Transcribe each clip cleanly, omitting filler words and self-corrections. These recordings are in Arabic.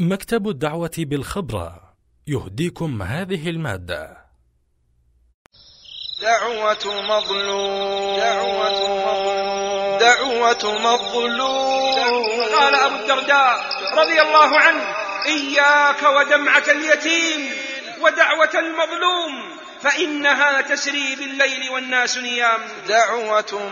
مكتب الدعوة بالخبرة يهديكم هذه المادة. دعوة مظلوم. قال أبو الدرداء رضي الله عنه: إياك ودمعة اليتيم ودعوة المظلوم فإنها تسري بالليل والناس نيام. دعوة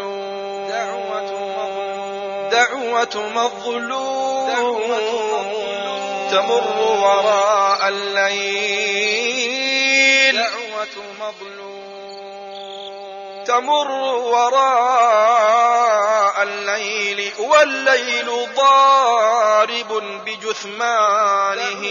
مظلوم تمر وراء الليل، تمر وراء الليل والليل ضارب بجثمانه.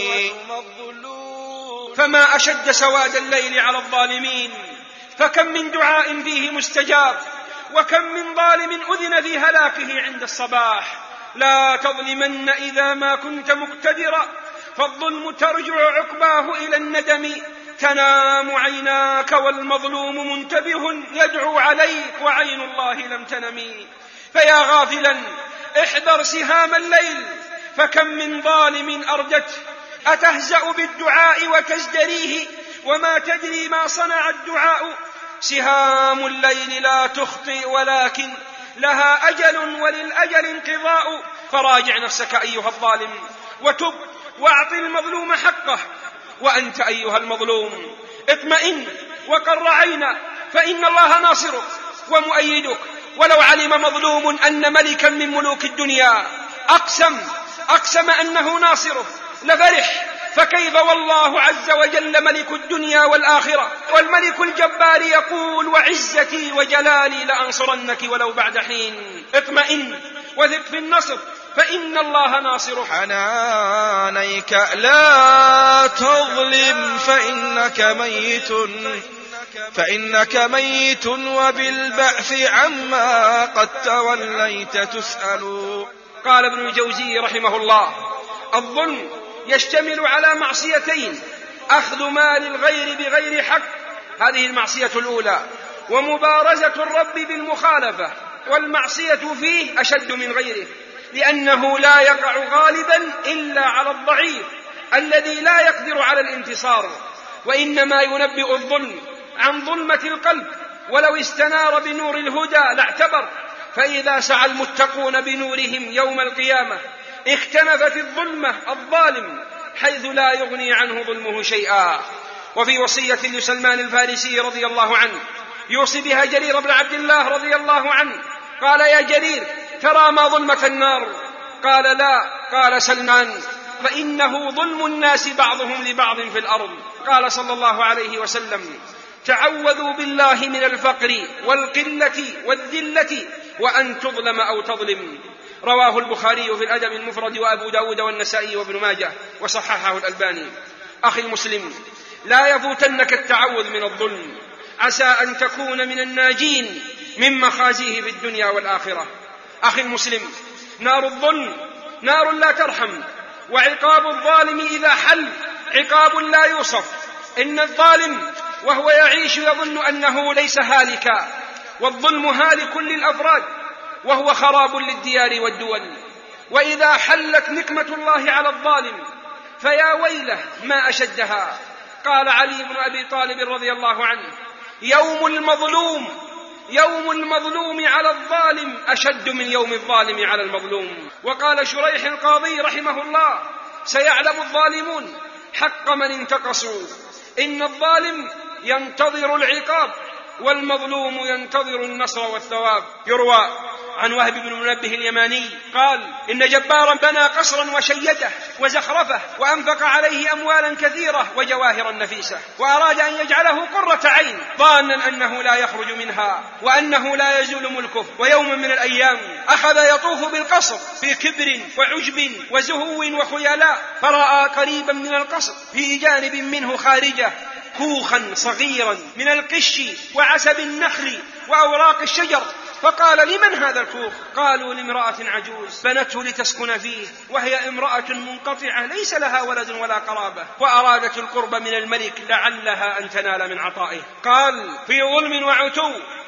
فما أشد سواد الليل على الظالمين، فكم من دعاء فيه مستجاب، وكم من ظالم أذن في هلاكه عند الصباح. لا تظلمن إذا ما كنت مقتدرا، فالظلم ترجع عقباه إلى الندم. تنام عيناك والمظلوم منتبه يدعو عليك وعين الله لم تنم. فيا غافلا احذر سهام الليل، فكم من ظالم أردته. أتهزأ بالدعاء وتزدريه وما تدري ما صنع الدعاء. سهام الليل لا تخطئ ولكن لها أجل وللأجل انقضاء. فراجع نفسك أيها الظالم وتب واعط المظلوم حقه. وأنت أيها المظلوم اطمئن وقر عينا، فإن الله ناصرك ومؤيدك. ولو علم مظلوم أن ملكا من ملوك الدنيا أقسم أنه ناصره لفرح، فكيف والله عز وجل ملك الدنيا والآخرة، والملك الجبار يقول: وعزتي وجلالي لأنصرنك ولو بعد حين. اطمئن وثق في النصر، فإن الله ناصرك. حنانيك لا تظلم فإنك ميت وبالبعث عما قد توليت تسأل. قال ابن الجوزي رحمه الله: الظلم يشتمل على معصيتين: أخذ مال الغير بغير حق، هذه المعصية الأولى، ومبارزة الرب بالمخالفة، والمعصية فيه أشد من غيره، لأنه لا يقع غالبا إلا على الضعيف الذي لا يقدر على الانتصار. وإنما ينبئ الظلم عن ظلمة القلب، ولو استنار بنور الهدى لاعتبر. فإذا سعى المتقون بنورهم يوم القيامة اختنفت الظلمة الظالم حيث لا يغني عنه ظلمه شيئا. وفي وصية لسلمان الفارسي رضي الله عنه يوصي بها جرير بن عبد الله رضي الله عنه، قال: يا جرير، ترى ما ظلمة النار؟ قال: لا. قال سلمان: فإنه ظلم الناس بعضهم لبعض في الأرض. قال صلى الله عليه وسلم: تعوذوا بالله من الفقر والقلة والذلة وأن تظلم أو تظلم. رواه البخاري في الأدب المفرد، وأبو داود والنسائي وابن ماجه، وصححه الألباني. أخي المسلم، لا يفوتنك التعوذ من الظلم، عسى أن تكون من الناجين من مخازيه في الدنيا والآخرة. أخي المسلم، نار الظلم نار لا ترحم، وعقاب الظالم إذا حل عقاب لا يوصف. إن الظالم وهو يعيش يظن أنه ليس هالكا، والظلم هالك للأفراد وهو خراب للديار والدول. وإذا حلت نقمة الله على الظالم فيا ويله ما أشدها. قال علي بن أبي طالب رضي الله عنه: يوم المظلوم على الظالم أشد من يوم الظالم على المظلوم. وقال شريح القاضي رحمه الله: سيعلم الظالمون حق من انتقصوا، إن الظالم ينتظر العقاب والمظلوم ينتظر النصر والثواب. يروى عن وهب بن منبه اليماني قال: إن جبارا بنى قصرا وشيده وزخرفه، وأنفق عليه أموالا كثيرة وجواهرا نفيسة، وأراد أن يجعله قرة عين، ظانا أنه لا يخرج منها وأنه لا يزول ملكه. ويوما من الأيام أخذ يطوف بالقصر في كبر وعجب وزهو وخيلاء، فرأى قريبا من القصر في جانب منه خارجه كوخا صغيرا من القش وعسب النخل وأوراق الشجر، فقال: لمن هذا الكوخ؟ قالوا: لامرأة عجوز بنته لتسكن فيه، وهي امرأة منقطعة ليس لها ولد ولا قرابة، وأرادت القرب من الملك لعلها أن تنال من عطائه. قال: في ظلم وعتو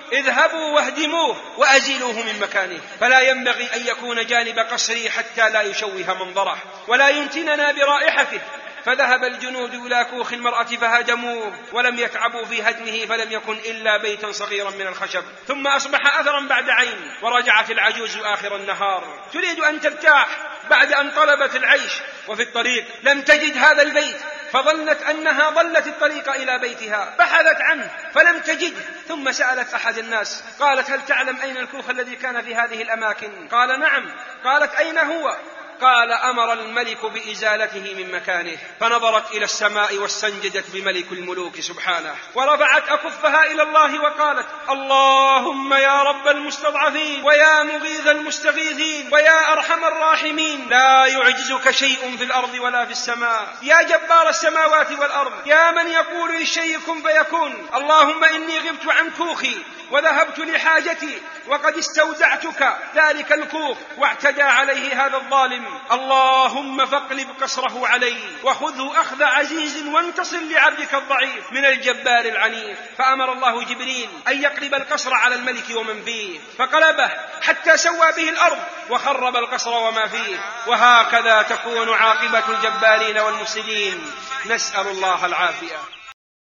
اذهبوا واهدموه وأزيلوه من مكانه، فلا ينبغي أن يكون جانب قصري حتى لا يشوه منظره ولا ينتننا برائحته. فذهب الجنود إلى كوخ المرأة فهدموه، ولم يتعبوا في هدمه، فلم يكن إلا بيتا صغيرا من الخشب. ثم أصبح أثرا بعد عين، ورجعت العجوز آخر النهار تريد أن ترتاح بعد أن طلبت العيش، وفي الطريق لم تجد هذا البيت، فظنت أنها ضلت الطريق إلى بيتها، بحثت عنه فلم تجده. ثم سألت أحد الناس قالت: هل تعلم أين الكوخ الذي كان في هذه الأماكن؟ قال: نعم. قالت: أين هو؟ قال: أمر الملك بإزالته من مكانه. فنظرت إلى السماء واستنجدت بملك الملوك سبحانه، ورفعت أكفها إلى الله وقالت: اللهم يا رب المستضعفين، ويا مغيث المستغيثين، ويا أرحم الراحمين، لا يعجزك شيء في الأرض ولا في السماء، يا جبار السماوات والأرض، يا من يقول للشيء كن فيكون. اللهم إني غبت عن كوخي وذهبت لحاجتي، وقد استودعتك ذلك الكوخ واعتدى عليه هذا الظالم. اللهم فاقلب قصره عليه وخذه أخذ عزيز، وانتصر لعبدك الضعيف من الجبار العنيف. فأمر الله جبريل أن يقلب القصر على الملك ومن فيه، فقلبه حتى سوى به الأرض وخرب القصر وما فيه. وهكذا تكون عاقبة الجبارين والمفسدين، نسأل الله العافية.